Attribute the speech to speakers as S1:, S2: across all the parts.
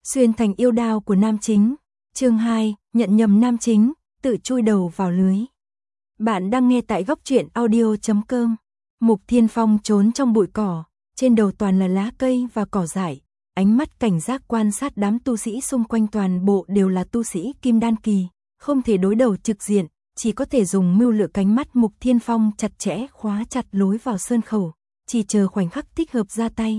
S1: Xuyên thành yêu đao của nam chính. Chương 2, nhận nhầm nam chính, tự chui đầu vào lưới. Bạn đang nghe tại góc truyện audio.com. Mục Thiên Phong trốn trong bụi cỏ, trên đầu toàn là lá cây và cỏ dại, ánh mắt cảnh giác quan sát đám tu sĩ xung quanh, toàn bộ đều là tu sĩ kim đan kỳ, không thể đối đầu trực diện, chỉ có thể dùng mưu lược. Cánh mắt Mục Thiên Phong chặt chẽ khóa chặt lối vào sơn khẩu, chỉ chờ khoảnh khắc thích hợp ra tay.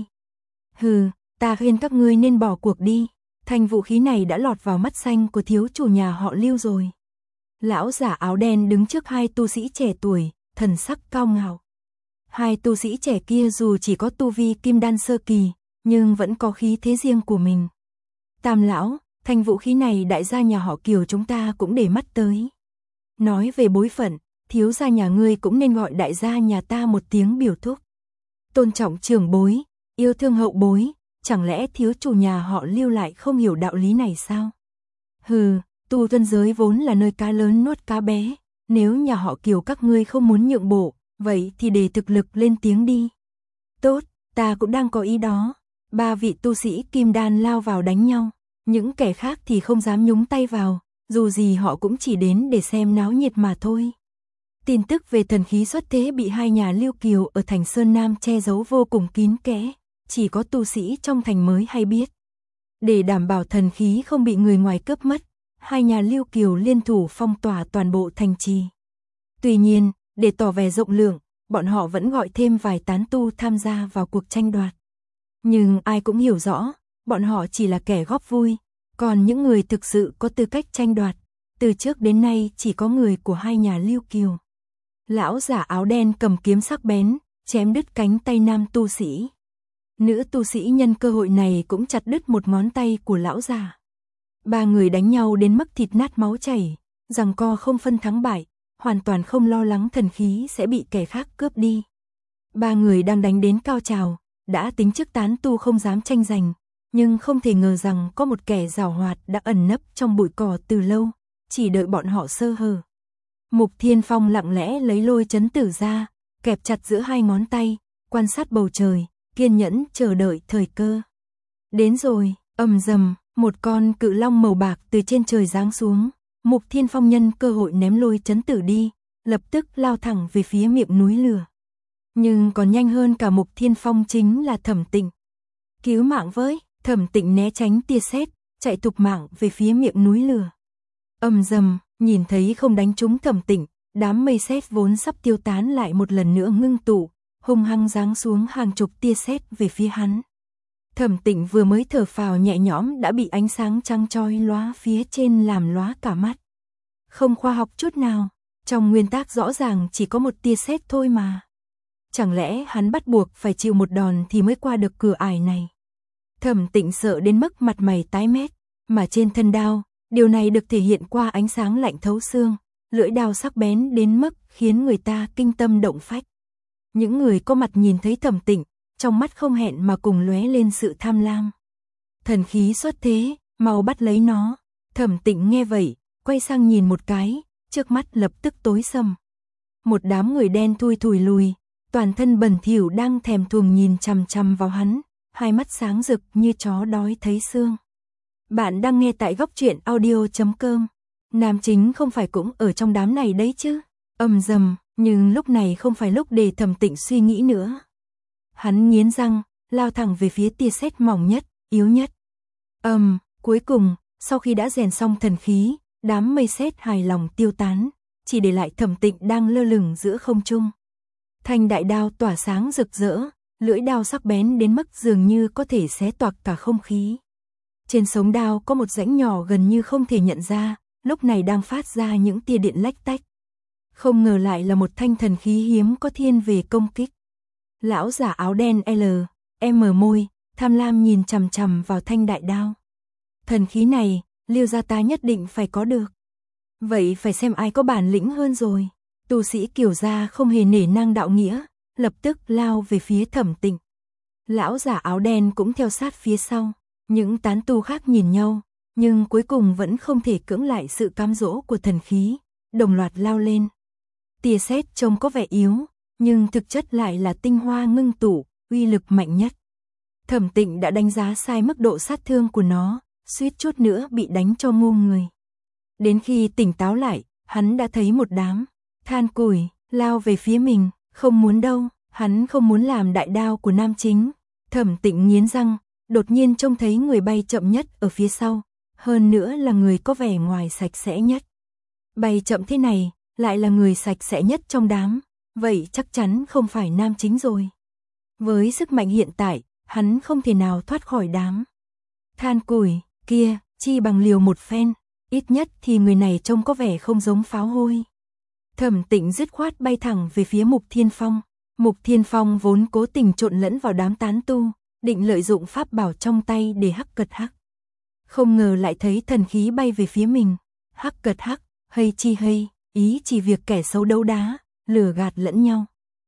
S1: Hừ, ta khuyên các ngươi nên bỏ cuộc đi, thanh vũ khí này đã lọt vào mắt xanh của thiếu chủ nhà họ Lưu rồi. Lão giả áo đen đứng trước hai tu sĩ trẻ tuổi, thần sắc cao ngạo. Hai tu sĩ trẻ kia dù chỉ có tu vi kim đan sơ kỳ, nhưng vẫn có khí thế riêng của mình. Tam lão, thanh vũ khí này đại gia nhà họ Kiều chúng ta cũng để mắt tới. Nói về bối phận, thiếu gia nhà ngươi cũng nên gọi đại gia nhà ta một tiếng biểu thúc. Tôn trọng trưởng bối, yêu thương hậu bối, chẳng lẽ thiếu chủ nhà họ Lưu lại không hiểu đạo lý này sao? Hừ, tu thân giới vốn là nơi cá lớn nuốt cá bé, nếu nhà họ Kiều các ngươi không muốn nhượng bộ, vậy thì để thực lực lên tiếng đi. Tốt, ta cũng đang có ý đó. Ba vị tu sĩ kim đan lao vào đánh nhau, những kẻ khác thì không dám nhúng tay vào, dù gì họ cũng chỉ đến để xem náo nhiệt mà thôi. Tin tức về thần khí xuất thế bị hai nhà Lưu Kiều ở thành Sơn Nam che giấu vô cùng kín kẽ, chỉ có tu sĩ trong thành mới hay biết. Để đảm bảo thần khí không bị người ngoài cướp mất, hai nhà Lưu Kiều liên thủ phong tỏa toàn bộ thành trì. Tuy nhiên, để tỏ vẻ rộng lượng, bọn họ vẫn gọi thêm vài tán tu tham gia vào cuộc tranh đoạt. Nhưng ai cũng hiểu rõ, bọn họ chỉ là kẻ góp vui, còn những người thực sự có tư cách tranh đoạt, từ trước đến nay chỉ có người của hai nhà Lưu Kiều. Lão giả áo đen cầm kiếm sắc bén, chém đứt cánh tay nam tu sĩ. Nữ tu sĩ nhân cơ hội này cũng chặt đứt một ngón tay của lão già. Ba người đánh nhau đến mức thịt nát máu chảy, giằng co không phân thắng bại, hoàn toàn không lo lắng thần khí sẽ bị kẻ khác cướp đi. Ba người đang đánh đến cao trào, đã tính trước tán tu không dám tranh giành, nhưng không thể ngờ rằng có một kẻ giàu hoạt đã ẩn nấp trong bụi cỏ từ lâu, chỉ đợi bọn họ sơ hở. Mục Thiên Phong lặng lẽ lấy lôi chấn tử ra, kẹp chặt giữa hai ngón tay, quan sát bầu trời, kiên nhẫn chờ đợi thời cơ. Đến rồi, ầm dầm, một con cự long màu bạc từ trên trời giáng xuống. Mục Thiên Phong nhân cơ hội ném lôi chấn tử đi, lập tức lao thẳng về phía miệng núi lửa. Nhưng còn nhanh hơn cả Mục Thiên Phong chính là Thẩm Tịnh. Cứu mạng với, Thẩm Tịnh né tránh tia sét, chạy thục mạng về phía miệng núi lửa. Ầm dầm, nhìn thấy không đánh trúng Thẩm Tịnh, đám mây sét vốn sắp tiêu tán lại một lần nữa ngưng tụ, hung hăng giáng xuống hàng chục tia sét về phía hắn. Thẩm Tịnh vừa mới thở phào nhẹ nhõm đã bị ánh sáng trăng chói lóa phía trên làm lóa cả mắt. Không khoa học chút nào, trong nguyên tắc rõ ràng chỉ có một tia sét thôi mà. Chẳng lẽ hắn bắt buộc phải chịu một đòn thì mới qua được cửa ải này? Thẩm Tịnh sợ đến mức mặt mày tái mét, mà trên thân đao, điều này được thể hiện qua ánh sáng lạnh thấu xương, lưỡi đao sắc bén đến mức khiến người ta kinh tâm động phách. Những người có mặt nhìn thấy Thẩm Tịnh, trong mắt không hẹn mà cùng lóe lên sự tham lam. Thần khí xuất thế, mau bắt lấy nó. Thẩm Tịnh nghe vậy, quay sang nhìn một cái, trước mắt lập tức tối sầm. Một đám người đen thui thủi lùi, toàn thân bẩn thỉu đang thèm thuồng nhìn chằm chằm vào hắn, hai mắt sáng rực như chó đói thấy xương. Bạn đang nghe tại góc truyện audio.com. Nam chính không phải cũng ở trong đám này đấy chứ? Ầm dầm, nhưng lúc này không phải lúc để Thẩm Tịnh suy nghĩ nữa. Hắn nghiến răng, lao thẳng về phía tia sét mỏng nhất, yếu nhất. Cuối cùng, sau khi đã rèn xong thần khí, đám mây sét hài lòng tiêu tán, chỉ để lại Thẩm Tịnh đang lơ lửng giữa không trung. Thanh đại đao tỏa sáng rực rỡ, lưỡi đao sắc bén đến mức dường như có thể xé toạc cả không khí. Trên sống đao có một rãnh nhỏ gần như không thể nhận ra, lúc này đang phát ra những tia điện lách tách. Không ngờ lại là một thanh thần khí hiếm có thiên về công kích. Lão giả áo đen mở môi, tham lam nhìn chằm chằm vào thanh đại đao. Thần khí này, Lưu gia ta nhất định phải có được. Vậy phải xem ai có bản lĩnh hơn rồi. Tu sĩ Kiều gia không hề nể nang đạo nghĩa, lập tức lao về phía Thẩm Tịnh. Lão giả áo đen cũng theo sát phía sau. Những tán tu khác nhìn nhau, nhưng cuối cùng vẫn không thể cưỡng lại sự cám dỗ của thần khí, đồng loạt lao lên. Tia sét trông có vẻ yếu, nhưng thực chất lại là tinh hoa ngưng tụ, uy lực mạnh nhất. Thẩm Tịnh đã đánh giá sai mức độ sát thương của nó, suýt chút nữa bị đánh cho ngu người. Đến khi tỉnh táo lại, hắn đã thấy một đám than củi lao về phía mình, không muốn đâu, hắn không muốn làm đại đao của nam chính. Thẩm Tịnh nghiến răng, đột nhiên trông thấy người bay chậm nhất ở phía sau, hơn nữa là người có vẻ ngoài sạch sẽ nhất. Bay chậm thế này, lại là người sạch sẽ nhất trong đám, vậy chắc chắn không phải nam chính rồi. Với sức mạnh hiện tại, hắn không thể nào thoát khỏi đám than củi kia, chi bằng liều một phen, ít nhất thì người này trông có vẻ không giống pháo hôi. Thẩm Tịnh dứt khoát bay thẳng về phía Mục Thiên Phong. Mục Thiên Phong vốn cố tình trộn lẫn vào đám tán tu, định lợi dụng pháp bảo trong tay để hắc cật hắc. Không ngờ lại thấy thần khí bay về phía mình, hắc cật hắc, hay chi hay, ý chỉ việc kẻ xấu đấu đá, lừa gạt lẫn nhau.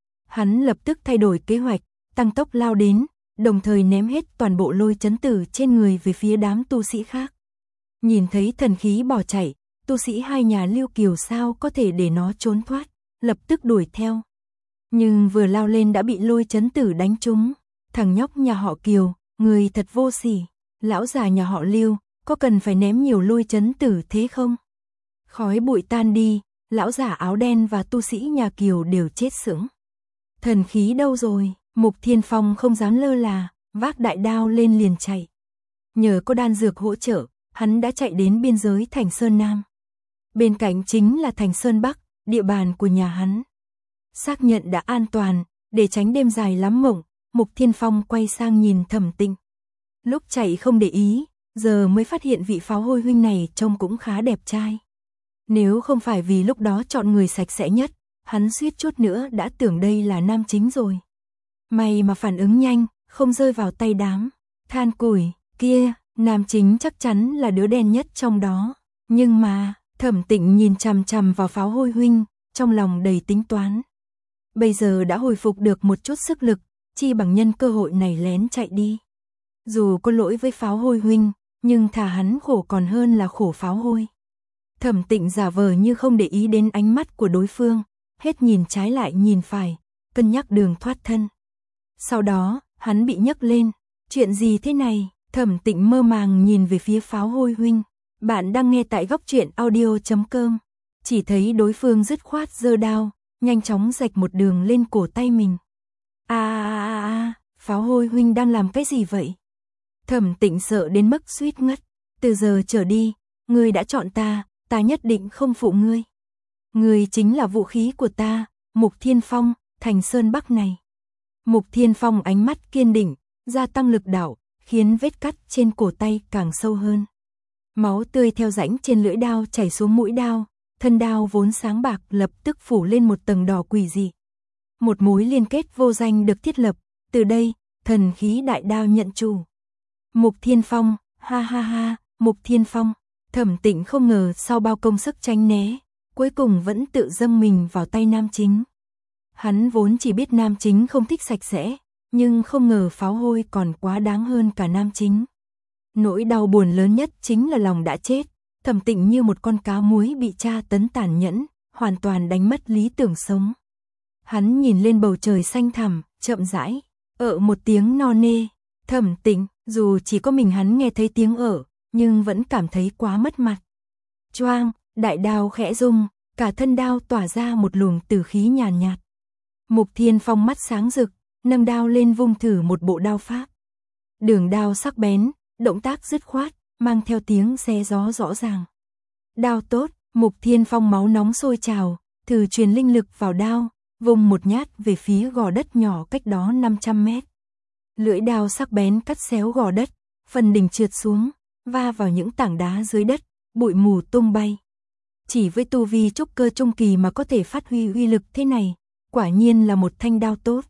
S1: Hắn lập tức thay đổi kế hoạch, tăng tốc lao đến, đồng thời ném hết toàn bộ lôi chấn tử trên người về phía đám tu sĩ khác. Nhìn thấy thần khí bỏ chạy, tu sĩ hai nhà Lưu Kiều sao có thể để nó trốn thoát, lập tức đuổi theo. Nhưng vừa lao lên đã bị lôi chấn tử đánh trúng. Thằng nhóc nhà họ Kiều, người thật vô sỉ. Lão già nhà họ Lưu, có cần phải ném nhiều lôi chấn tử thế không? Khói bụi tan đi, lão già áo đen và tu sĩ nhà Kiều đều chết sững. Thần khí đâu rồi? Mục Thiên Phong không dám lơ là, vác đại đao lên liền chạy. Nhờ có đan dược hỗ trợ, hắn đã chạy đến biên giới thành Sơn Nam. Bên cạnh chính là thành Sơn Bắc, địa bàn của nhà hắn. Xác nhận đã an toàn, để tránh đêm dài lắm mộng, Mục Thiên Phong quay sang nhìn Thẩm Tịnh. Lúc chạy không để ý, giờ mới phát hiện vị pháo hôi huynh này trông cũng khá đẹp trai. Nếu không phải vì lúc đó chọn người sạch sẽ nhất, hắn suýt chút nữa đã tưởng đây là nam chính rồi. May mà phản ứng nhanh, không rơi vào tay đám than củi kia, nam chính chắc chắn là đứa đen nhất trong đó. Nhưng mà, Thẩm Tịnh nhìn chằm chằm vào pháo hôi huynh, trong lòng đầy tính toán. Bây giờ đã hồi phục được một chút sức lực, chi bằng nhân cơ hội này lén chạy đi. Dù có lỗi với pháo hôi huynh, nhưng thà hắn khổ còn hơn là khổ pháo hôi. Thẩm Tịnh giả vờ như không để ý đến ánh mắt của đối phương, hết nhìn trái lại nhìn phải, cân nhắc đường thoát thân. Sau đó, hắn bị nhấc lên. Chuyện gì thế này? Thẩm Tịnh mơ màng nhìn về phía pháo hôi huynh. Bạn đang nghe tại góc truyện audio.com. Chỉ thấy đối phương dứt khoát giơ đao, nhanh chóng rạch một đường lên cổ tay mình. Pháo hôi huynh đang làm cái gì vậy? Thẩm Tịnh sợ đến mức suýt ngất. Từ giờ trở đi, ngươi đã chọn ta, ta nhất định không phụ ngươi. Ngươi chính là vũ khí của ta, Mục Thiên Phong, thành Sơn Bắc này. Mục Thiên Phong ánh mắt kiên định, gia tăng lực đạo, khiến vết cắt trên cổ tay càng sâu hơn. Máu tươi theo rãnh trên lưỡi đao chảy xuống mũi đao, thân đao vốn sáng bạc lập tức phủ lên một tầng đỏ quỷ dị. Một mối liên kết vô danh được thiết lập, từ đây, thần khí đại đao nhận chủ. Mục Thiên Phong, ha ha ha, Mục Thiên Phong. Thẩm Tịnh không ngờ sau bao công sức tránh né, cuối cùng vẫn tự dâng mình vào tay nam chính. Hắn vốn chỉ biết nam chính không thích sạch sẽ, nhưng không ngờ pháo hôi còn quá đáng hơn cả nam chính. Nỗi đau buồn lớn nhất chính là lòng đã chết. Thẩm Tịnh như một con cá muối bị tra tấn tàn nhẫn, hoàn toàn đánh mất lý tưởng sống. Hắn nhìn lên bầu trời xanh thẳm, chậm rãi, một tiếng no nê. Thẩm Tịnh, dù chỉ có mình hắn nghe thấy tiếng nhưng vẫn cảm thấy quá mất mặt. Choang, đại đao khẽ rung, cả thân đao tỏa ra một luồng tử khí nhàn nhạt. Mục Thiên Phong mắt sáng rực, nâng đao lên vung thử một bộ đao pháp. Đường đao sắc bén, động tác dứt khoát, mang theo tiếng xé gió rõ ràng. Đao tốt, Mục Thiên Phong máu nóng sôi trào, thử truyền linh lực vào đao, vung một nhát về phía gò đất nhỏ cách đó 500 mét. Lưỡi đao sắc bén cắt xéo gò đất, phần đỉnh trượt xuống, va vào những tảng đá dưới đất, bụi mù tung bay. Chỉ với tu vi trúc cơ trung kỳ mà có thể phát huy uy lực thế này, quả nhiên là một thanh đao tốt.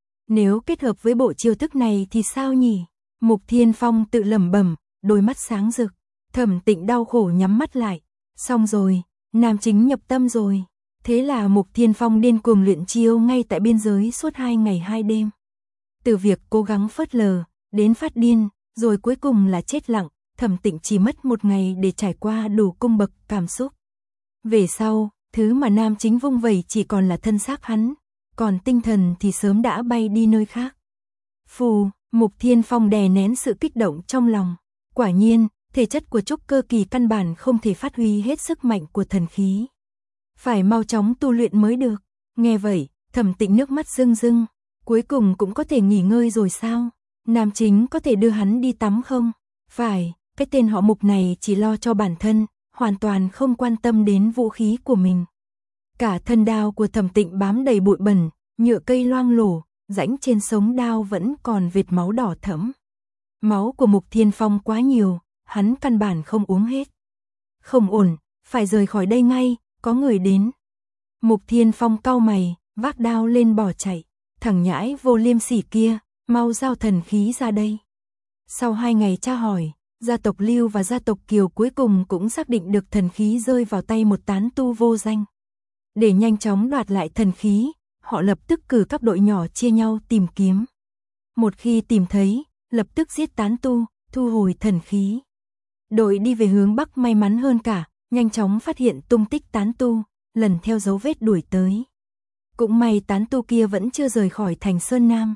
S1: Nếu kết hợp với bộ chiêu thức này thì sao nhỉ? Mục Thiên Phong tự lẩm bẩm, đôi mắt sáng rực. Thẩm Tịnh đau khổ nhắm mắt lại. Xong rồi, nam chính nhập tâm rồi. Thế là Mục Thiên Phong điên cuồng luyện chiêu ngay tại biên giới suốt 2 ngày 2 đêm. Từ việc cố gắng phớt lờ, đến phát điên, rồi cuối cùng là chết lặng, Thẩm Tịnh chỉ mất 1 ngày để trải qua đủ cung bậc cảm xúc. Về sau, thứ mà nam chính vung vẩy chỉ còn là thân xác hắn, còn tinh thần thì sớm đã bay đi nơi khác. Phù, Mục Thiên Phong đè nén sự kích động trong lòng. Quả nhiên, thể chất của trúc cơ kỳ căn bản không thể phát huy hết sức mạnh của thần khí. Phải mau chóng tu luyện mới được. Nghe vậy, Thẩm Tịnh nước mắt rưng rưng, cuối cùng cũng có thể nghỉ ngơi rồi sao? Nam Chính có thể đưa hắn đi tắm không? Phải, cái tên họ Mục này chỉ lo cho bản thân, hoàn toàn không quan tâm đến vũ khí của mình. Cả thân đao của Thẩm Tịnh bám đầy bụi bẩn, nhựa cây loang lổ, rãnh trên sống đao vẫn còn vệt máu đỏ thẫm. Máu của Mục Thiên Phong quá nhiều, hắn căn bản không uống hết. Không ổn, phải rời khỏi đây ngay, có người đến. Mục Thiên Phong cau mày, vác đao lên bỏ chạy. Thằng nhãi vô liêm sỉ kia, mau giao thần khí ra đây. Sau 2 ngày tra hỏi, gia tộc Lưu và gia tộc Kiều cuối cùng cũng xác định được thần khí rơi vào tay một tán tu vô danh. Để nhanh chóng đoạt lại thần khí, họ lập tức cử các đội nhỏ chia nhau tìm kiếm. Một khi tìm thấy, lập tức giết tán tu, thu hồi thần khí. Đội đi về hướng Bắc may mắn hơn cả, nhanh chóng phát hiện tung tích tán tu, lần theo dấu vết đuổi tới. Cũng may tán tu kia vẫn chưa rời khỏi thành Sơn Nam.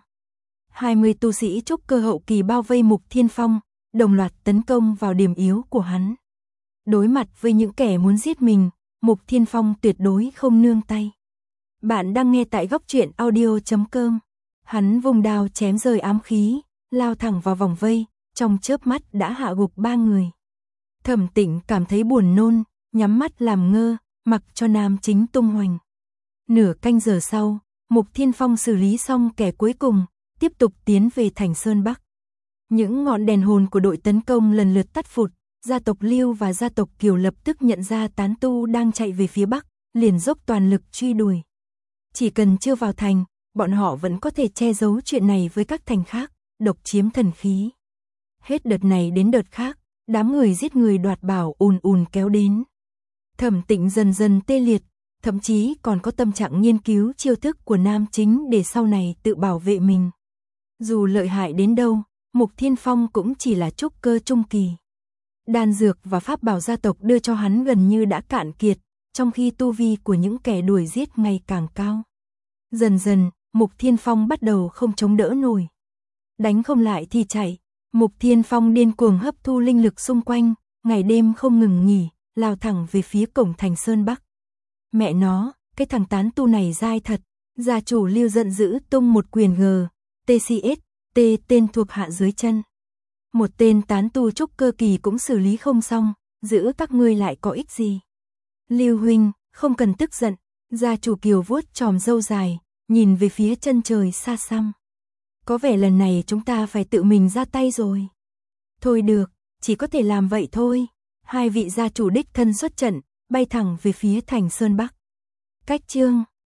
S1: 20 tu sĩ trúc cơ hậu kỳ bao vây Mục Thiên Phong, đồng loạt tấn công vào điểm yếu của hắn. Đối mặt với những kẻ muốn giết mình, Mục Thiên Phong tuyệt đối không nương tay. Bạn đang nghe tại goctruyện.audio.com. Hắn vùng đao chém rời ám khí, lao thẳng vào vòng vây, trong chớp mắt đã hạ gục 3 người. Thẩm Tịnh cảm thấy buồn nôn, nhắm mắt làm ngơ, mặc cho Nam Chính tung hoành. Nửa canh giờ sau, Mục Thiên Phong xử lý xong kẻ cuối cùng, tiếp tục tiến về thành Sơn Bắc. Những ngọn đèn hồn của đội tấn công lần lượt tắt phụt, gia tộc Lưu và gia tộc Kiều lập tức nhận ra tán tu đang chạy về phía Bắc, liền dốc toàn lực truy đuổi. Chỉ cần chưa vào thành, bọn họ vẫn có thể che giấu chuyện này với các thành khác, độc chiếm thần khí. Hết đợt này đến đợt khác, đám người giết người đoạt bảo ùn ùn kéo đến. Thẩm Tịnh dần dần tê liệt, thậm chí còn có tâm trạng nghiên cứu chiêu thức của Nam Chính để sau này tự bảo vệ mình. Dù lợi hại đến đâu, Mục Thiên Phong cũng chỉ là trúc cơ trung kỳ. Đan dược và pháp bảo gia tộc đưa cho hắn gần như đã cạn kiệt, trong khi tu vi của những kẻ đuổi giết ngày càng cao. Dần dần, Mục Thiên Phong bắt đầu không chống đỡ nổi. Đánh không lại thì chạy, Mục Thiên Phong điên cuồng hấp thu linh lực xung quanh, ngày đêm không ngừng nghỉ, lao thẳng về phía cổng thành Sơn Bắc. Mẹ nó, cái thằng tán tu này dai thật. Gia chủ Lưu giận dữ tung một quyền TCS, tên thuộc hạ dưới chân. Một tên tán tu trúc cơ kỳ cũng xử lý không xong, giữ các ngươi lại có ích gì? Lưu huynh, không cần tức giận. Gia chủ Kiều vuốt chòm râu dài, nhìn về phía chân trời xa xăm. Có vẻ lần này chúng ta phải tự mình ra tay rồi. Thôi được, chỉ có thể làm vậy thôi. 2 vị gia chủ đích thân xuất trận, bay thẳng về phía thành Sơn Bắc. Cách chương